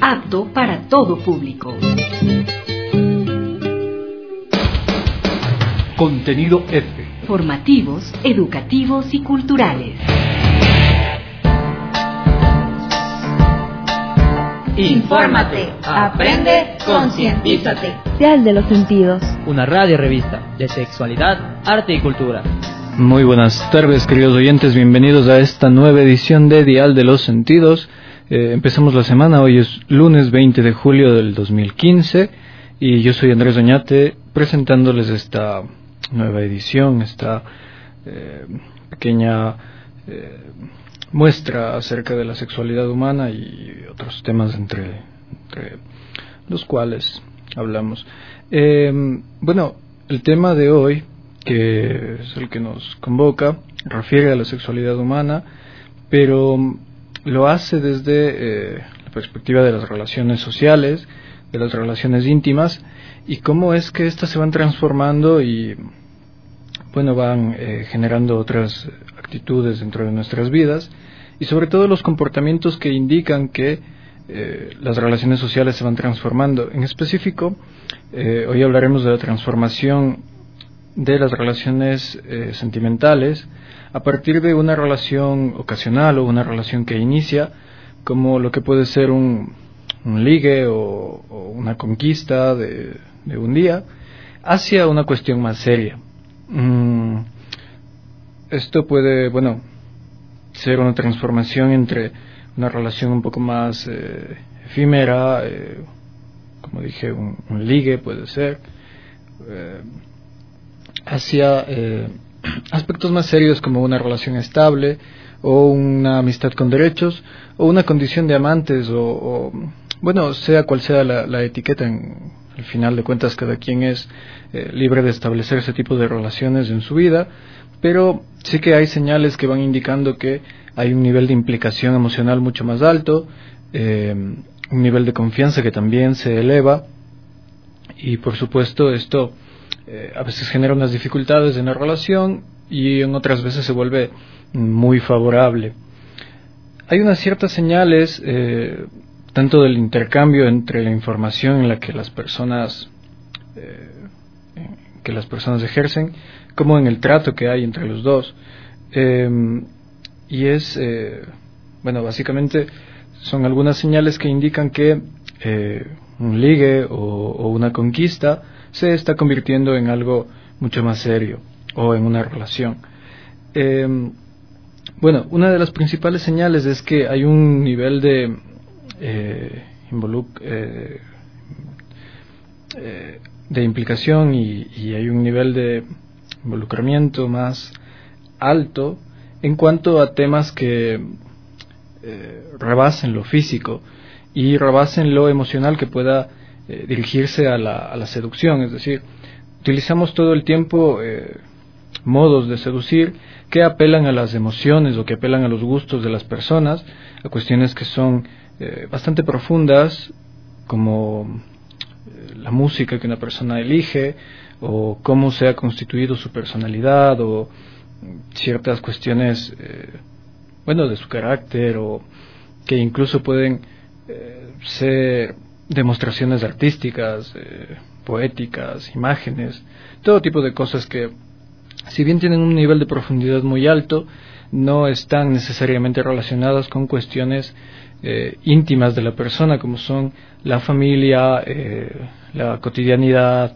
apto para todo público. Contenido F. Formativos, educativos y culturales. Infórmate, aprende, concientízate. Dial de los Sentidos. Una radio revista de sexualidad, arte y cultura. Muy buenas tardes, queridos oyentes, bienvenidos a esta nueva edición de Dial de los Sentidos. Empezamos la semana, hoy es lunes 20 de julio del 2015 y yo soy Andrés Oñate presentándoles esta nueva edición, esta pequeña muestra acerca de la sexualidad humana y otros temas entre los cuales hablamos. Bueno, el tema de hoy, que es el que nos convoca, refiere a la sexualidad humana, pero lo hace desde la perspectiva de las relaciones sociales, de las relaciones íntimas, y cómo es que éstas se van transformando y, bueno, van generando otras actitudes dentro de nuestras vidas, y sobre todo los comportamientos que indican que las relaciones sociales se van transformando. En específico, hoy hablaremos de la transformación de las relaciones sentimentales a partir de una relación ocasional o una relación que inicia como lo que puede ser un ligue o una conquista de un día hacia una cuestión más seria. Esto puede, bueno, ser una transformación entre una relación un poco más efímera, como dije, un ligue puede ser, hacia aspectos más serios como una relación estable o una amistad con derechos o una condición de amantes o bueno, sea cual sea la etiqueta, al final de cuentas cada quien es libre de establecer ese tipo de relaciones en su vida, pero sí que hay señales que van indicando que hay un nivel de implicación emocional mucho más alto, un nivel de confianza que también se eleva, y por supuesto esto a veces genera unas dificultades en la relación y en otras veces se vuelve muy favorable. Hay unas ciertas señales tanto del intercambio entre la información en la que las personas ejercen, como en el trato que hay entre los dos, y es bueno, básicamente son algunas señales que indican que un ligue o una conquista se está convirtiendo en algo mucho más serio o en una relación. Bueno, una de las principales señales es que hay un nivel de implicación y hay un nivel de involucramiento más alto en cuanto a temas que rebasen lo físico y rebasen lo emocional que pueda dirigirse a la seducción. Es decir, utilizamos todo el tiempo modos de seducir que apelan a las emociones o que apelan a los gustos de las personas, a cuestiones que son bastante profundas, como la música que una persona elige, o cómo se ha constituido su personalidad, o ciertas cuestiones bueno, de su carácter, o que incluso pueden ser demostraciones artísticas, poéticas, imágenes, todo tipo de cosas que, si bien tienen un nivel de profundidad muy alto, no están necesariamente relacionadas con cuestiones íntimas de la persona, como son la familia, la cotidianidad,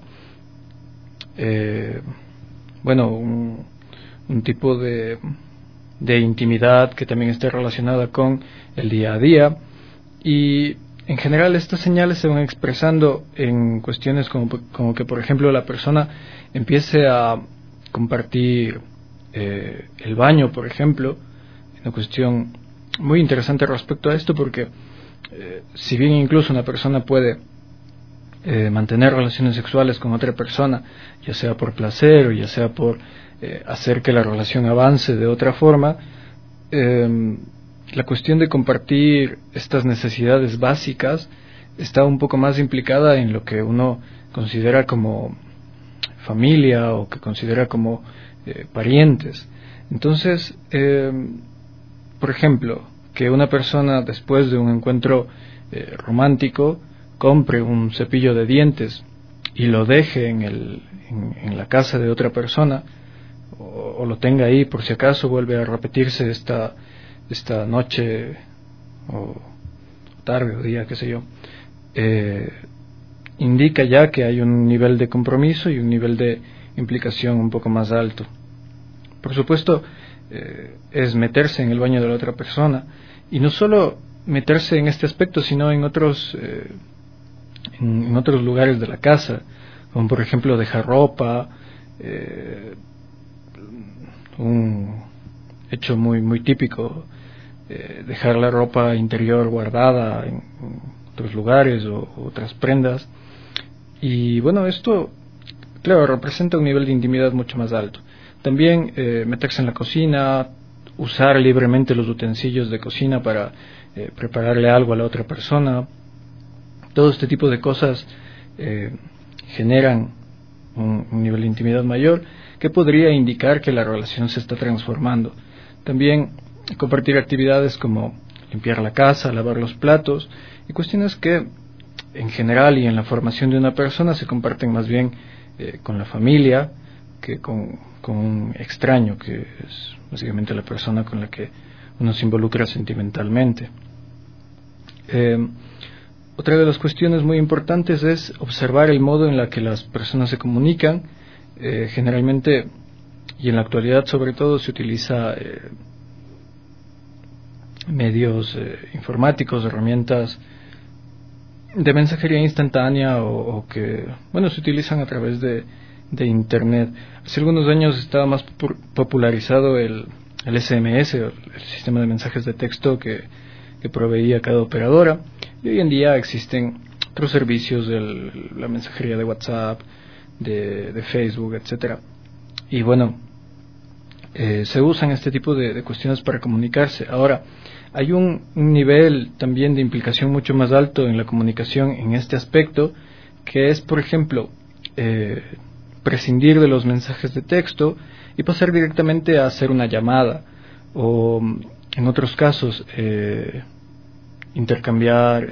bueno, un tipo de intimidad que también esté relacionada con el día a día. Y en general estas señales se van expresando en cuestiones como que, por ejemplo, la persona empiece a compartir el baño, por ejemplo. Una cuestión muy interesante respecto a esto, porque si bien incluso una persona puede mantener relaciones sexuales con otra persona, ya sea por placer o ya sea por hacer que la relación avance de otra forma, la cuestión de compartir estas necesidades básicas está un poco más implicada en lo que uno considera como familia o que considera como parientes. Entonces, por ejemplo, que una persona después de un encuentro romántico compre un cepillo de dientes y lo deje en la casa de otra persona, o lo tenga ahí por si acaso vuelve a repetirse esta noche o tarde o día, qué sé yo, indica ya que hay un nivel de compromiso y un nivel de implicación un poco más alto. Por supuesto, es meterse en el baño de la otra persona, y no solo meterse en este aspecto, sino en otros lugares de la casa, como por ejemplo dejar ropa, un hecho muy típico, dejar la ropa interior guardada en otros lugares o otras prendas. Y bueno, esto, claro, representa un nivel de intimidad mucho más alto. También meterse en la cocina, usar libremente los utensilios de cocina para prepararle algo a la otra persona. Todo este tipo de cosas generan un nivel de intimidad mayor que podría indicar que la relación se está transformando. También compartir actividades como limpiar la casa, lavar los platos, y cuestiones que en general y en la formación de una persona se comparten más bien con la familia que con un extraño, que es básicamente la persona con la que uno se involucra sentimentalmente. Otra de las cuestiones muy importantes es observar el modo en la que las personas se comunican. Generalmente, y en la actualidad sobre todo, se utiliza medios informáticos, herramientas de mensajería instantánea o que, bueno, se utilizan a través de Internet. Hace algunos años estaba más popularizado el SMS, el sistema de mensajes de texto que proveía cada operadora, y hoy en día existen otros servicios de la mensajería de WhatsApp, de Facebook, etcétera. Y bueno, se usan este tipo de cuestiones para comunicarse. Ahora, hay un nivel también de implicación mucho más alto en la comunicación en este aspecto, que es, por ejemplo, prescindir de los mensajes de texto y pasar directamente a hacer una llamada, o en otros casos intercambiar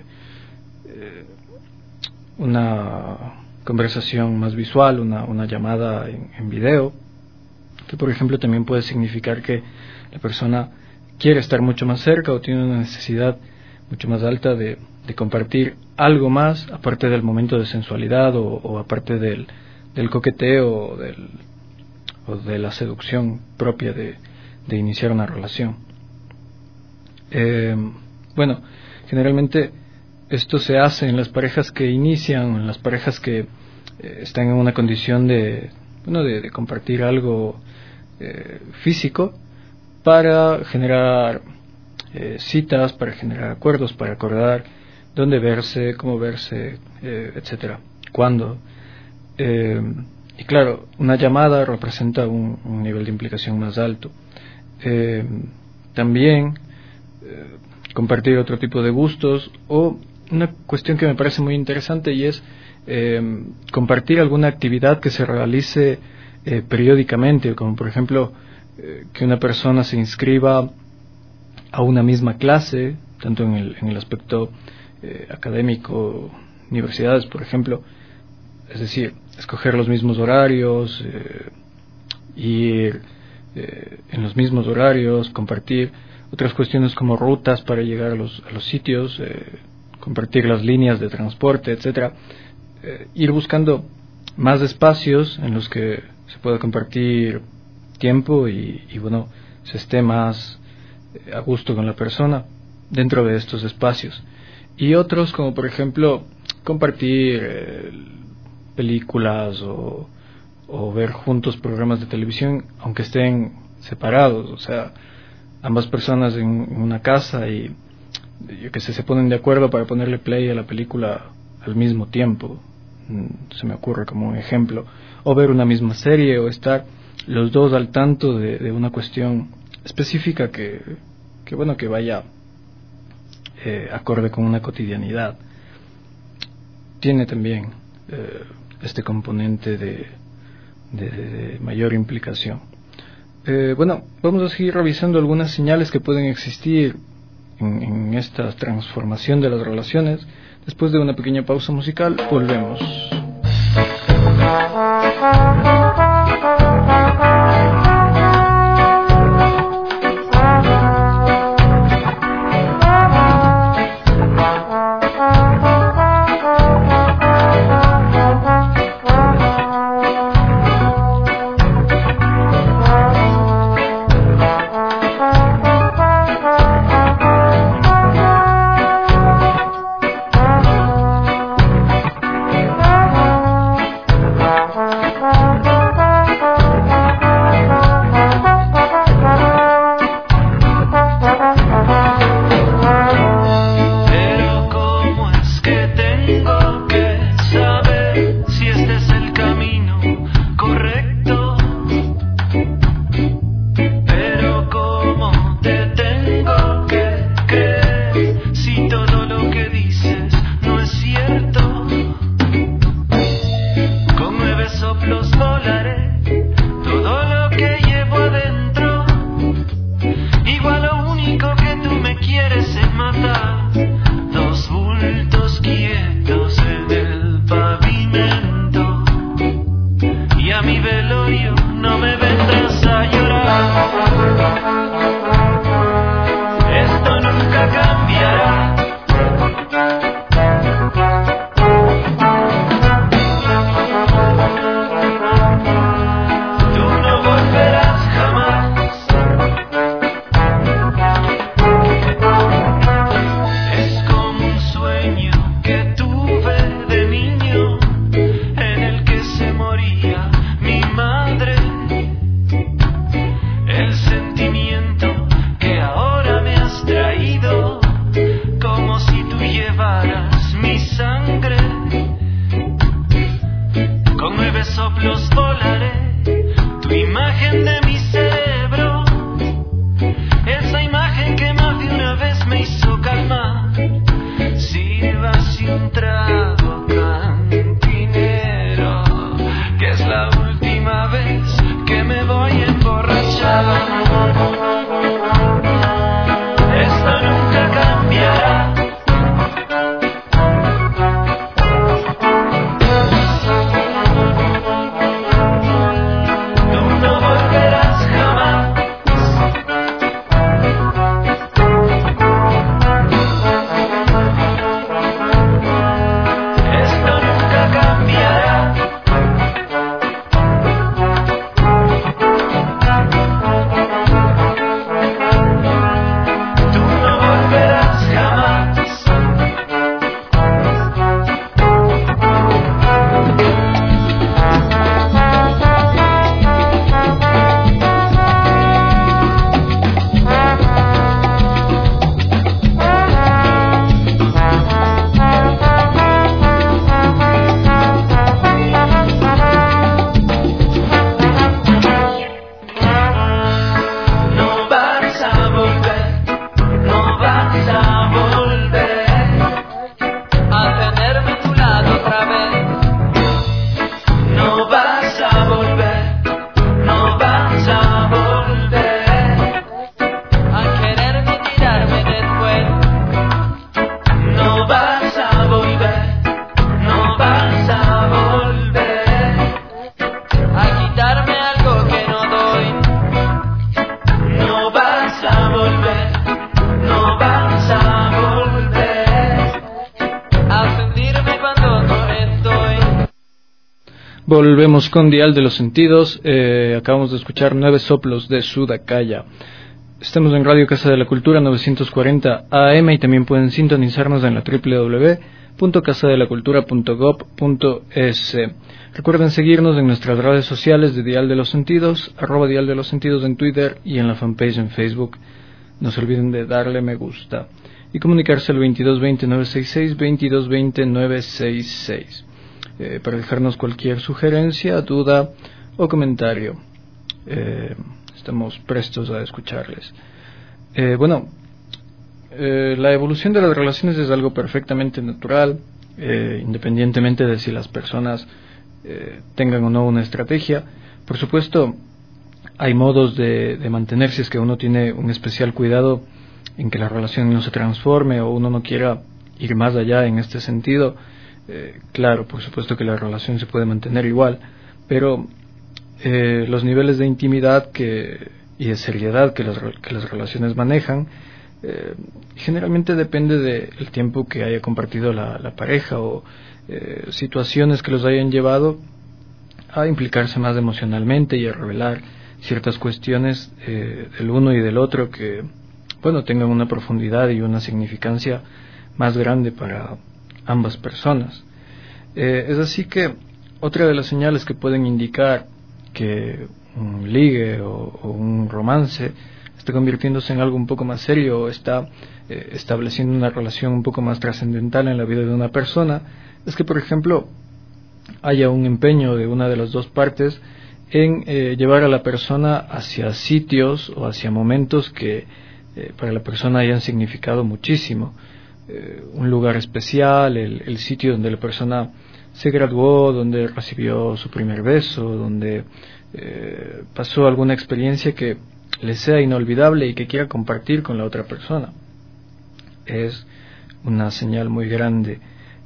una conversación más visual, una llamada en video, que por ejemplo también puede significar que la persona quiere estar mucho más cerca o tiene una necesidad mucho más alta de compartir algo más aparte del momento de sensualidad o aparte del coqueteo o de la seducción propia de iniciar una relación. Bueno, generalmente esto se hace en las parejas que inician, en las parejas que están en una condición de compartir algo físico, para generar citas, para generar acuerdos, para acordar dónde verse, cómo verse, etcétera, cuándo. Y claro, una llamada representa un nivel de implicación más alto. También compartir otro tipo de gustos, o una cuestión que me parece muy interesante, y es compartir alguna actividad que se realice periódicamente, como por ejemplo que una persona se inscriba a una misma clase, tanto en el aspecto académico, universidades por ejemplo, es decir, escoger los mismos horarios, ir en los mismos horarios, compartir otras cuestiones como rutas para llegar a los sitios, compartir las líneas de transporte, etcétera, ir buscando más espacios en los que se pueda compartir tiempo y bueno, se esté más a gusto con la persona dentro de estos espacios. Y otros como por ejemplo compartir películas o ver juntos programas de televisión aunque estén separados, o sea, ambas personas en una casa y yo que sé, se ponen de acuerdo para ponerle play a la película al mismo tiempo, se me ocurre como un ejemplo, o ver una misma serie, o estar los dos al tanto de una cuestión específica que bueno, que vaya acorde con una cotidianidad. Tiene también este componente de mayor implicación. Bueno, vamos a seguir revisando algunas señales que pueden existir en esta transformación de las relaciones. Después de una pequeña pausa musical, volvemos. Volvemos con Dial de los Sentidos. Acabamos de escuchar 9 soplos de Sudakaya. Estamos en Radio Casa de la Cultura 940 AM y también pueden sintonizarnos en la www.casadelacultura.gov.es. Recuerden seguirnos en nuestras redes sociales de Dial de los Sentidos, @Dial de los Sentidos en Twitter y en la fanpage en Facebook. No se olviden de darle me gusta y comunicarse al 2220-966, 2220-966. Para dejarnos cualquier sugerencia, duda o comentario. Estamos prestos a escucharles. La evolución de las relaciones es algo perfectamente natural, independientemente de si las personas tengan o no una estrategia. Por supuesto, hay modos de mantener, si es que uno tiene un especial cuidado en que la relación no se transforme o uno no quiera ir más allá en este sentido, claro, por supuesto que la relación se puede mantener igual, pero los niveles de intimidad y de seriedad que las relaciones manejan generalmente depende del tiempo que haya compartido la pareja o situaciones que los hayan llevado a implicarse más emocionalmente y a revelar ciertas cuestiones del uno y del otro que, bueno, tengan una profundidad y una significancia más grande para ambas personas. Es así que otra de las señales que pueden indicar que un ligue o un romance está convirtiéndose en algo un poco más serio o está estableciendo una relación un poco más trascendental en la vida de una persona es que, por ejemplo, haya un empeño de una de las dos partes en llevar a la persona hacia sitios o hacia momentos que para la persona hayan significado muchísimo. Un lugar especial, el sitio donde la persona se graduó, donde recibió su primer beso, donde pasó alguna experiencia que le sea inolvidable y que quiera compartir con la otra persona. Es una señal muy grande.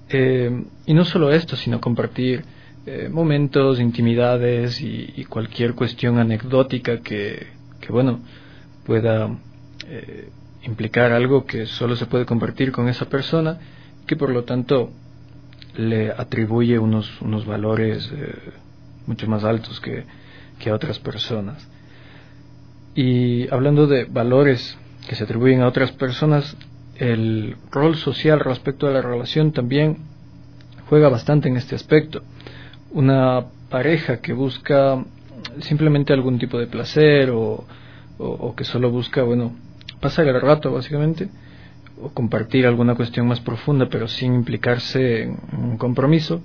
Y no solo esto, sino compartir momentos, intimidades y cualquier cuestión anecdótica que bueno, pueda implicar algo que solo se puede compartir con esa persona, que por lo tanto le atribuye unos valores mucho más altos que a otras personas. Y hablando de valores que se atribuyen a otras personas, el rol social respecto a la relación también juega bastante en este aspecto. Una pareja que busca simplemente algún tipo de placer o que solo busca, bueno, pasar el rato básicamente, o compartir alguna cuestión más profunda pero sin implicarse en un compromiso,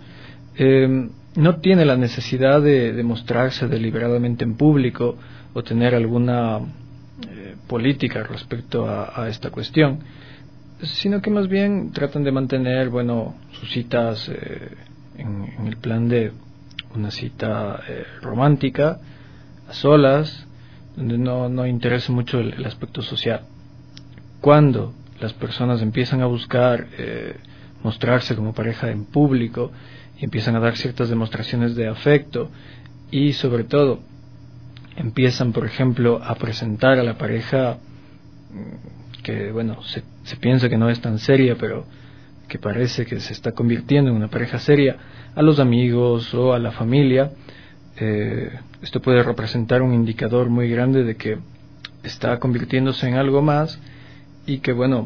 no tiene la necesidad de mostrarse deliberadamente en público o tener alguna política respecto a esta cuestión, sino que más bien tratan de mantener, bueno, sus citas en el plan de una cita romántica, a solas, donde no interesa mucho el aspecto social. Cuando las personas empiezan a buscar mostrarse como pareja en público y empiezan a dar ciertas demostraciones de afecto y sobre todo empiezan, por ejemplo, a presentar a la pareja que, bueno, se piensa que no es tan seria, pero que parece que se está convirtiendo en una pareja seria, a los amigos o a la familia, esto puede representar un indicador muy grande de que está convirtiéndose en algo más y que, bueno,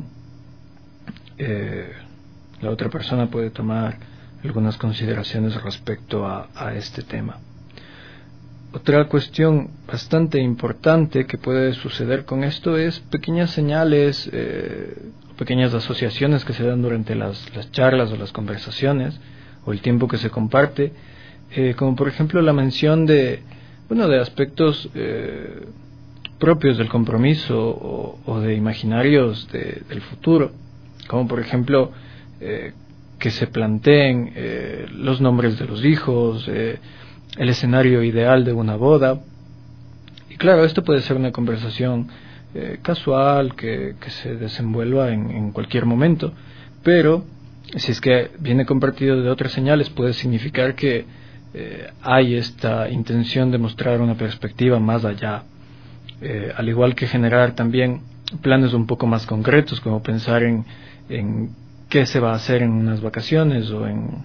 la otra persona puede tomar algunas consideraciones respecto a este tema. Otra cuestión bastante importante que puede suceder con esto es pequeñas señales, pequeñas asociaciones que se dan durante las charlas o las conversaciones o el tiempo que se comparte, como por ejemplo la mención de aspectos propios del compromiso o de imaginarios del futuro, como por ejemplo que se planteen los nombres de los hijos, el escenario ideal de una boda. Y claro, esto puede ser una conversación casual que se desenvuelva en cualquier momento, pero si es que viene compartido de otras señales, puede significar que hay esta intención de mostrar una perspectiva más allá, al igual que generar también planes un poco más concretos, como pensar en qué se va a hacer en unas vacaciones o en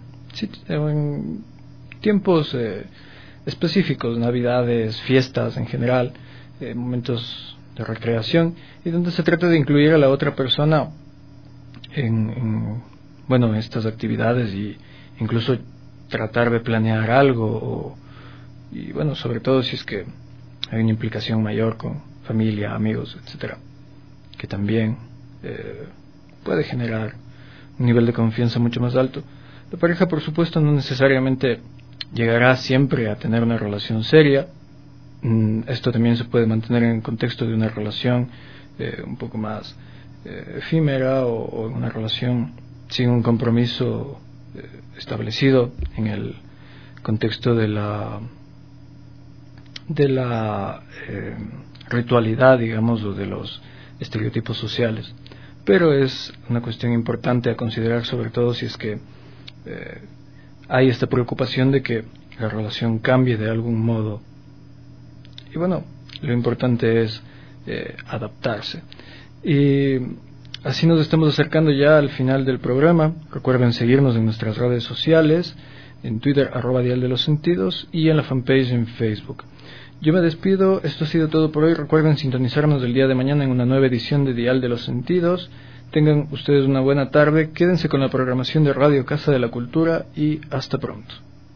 tiempos específicos, navidades, fiestas en general, momentos de recreación, y donde se trata de incluir a la otra persona en estas actividades y incluso tratar de planear algo y bueno, sobre todo si es que hay una implicación mayor con familia, amigos, etcétera, que también puede generar un nivel de confianza mucho más alto. La pareja, por supuesto, no necesariamente llegará siempre a tener una relación seria. Esto también se puede mantener en el contexto de una relación un poco más efímera o una relación sin un compromiso establecido en el contexto de la ritualidad, digamos, o de los estereotipos sociales. Pero es una cuestión importante a considerar, sobre todo si es que hay esta preocupación de que la relación cambie de algún modo. Y bueno, lo importante es adaptarse. Y así nos estamos acercando ya al final del programa. Recuerden seguirnos en nuestras redes sociales, en Twitter, @Dial de los Sentidos, y en la fanpage en Facebook. Yo me despido, esto ha sido todo por hoy. Recuerden sintonizarnos el día de mañana en una nueva edición de Dial de los Sentidos. Tengan ustedes una buena tarde, quédense con la programación de Radio Casa de la Cultura y hasta pronto.